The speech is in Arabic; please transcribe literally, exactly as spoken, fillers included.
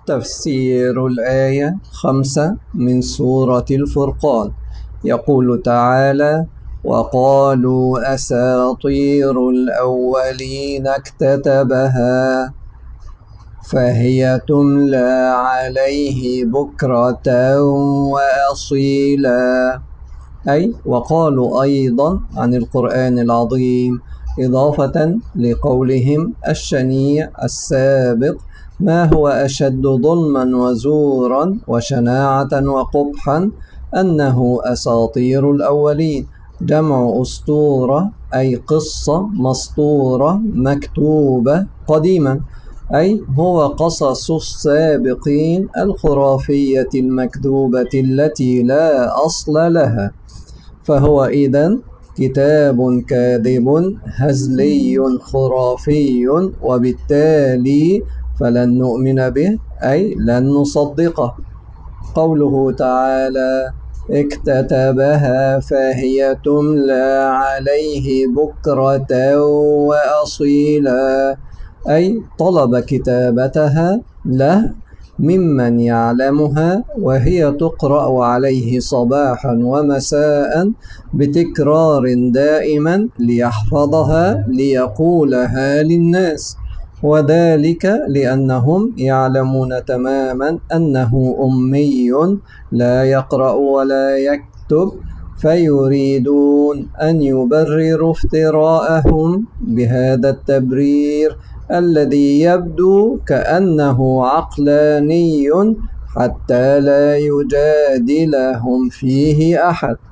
تفسير الآية خمسة من سورة الفرقان. يقول تعالى: وقالوا أساطير الأولين اكتتبها فهي تملى عليه بكرة وأصيلا. أي وقالوا أيضا عن القرآن العظيم إضافة لقولهم الشنيع السابق: ما هو أشد ظلما وزورا وشناعة وقبحا أنه أساطير الأولين، جمع أسطورة أي قصة مسطورة مكتوبة قديما، أي هو قصص السابقين الخرافية المكذوبة التي لا أصل لها، فهو إذن كتاب كاذب هزلي خرافي، وبالتالي فلن نؤمن به أي لن نصدقه. قوله تعالى: اكتتبها فهي تملى عليه بكرة وأصيلا، أي طلب كتابتها له ممن يعلمها، وهي تقرأ عليه صباحا ومساء بتكرار دائما ليحفظها ليقولها للناس، وذلك لأنهم يعلمون تماما أنه أمي لا يقرأ ولا يكتب، فيريدون أن يبرروا افتراءهم بهذا التبرير الذي يبدو كأنه عقلاني حتى لا يجادلهم فيه أحد.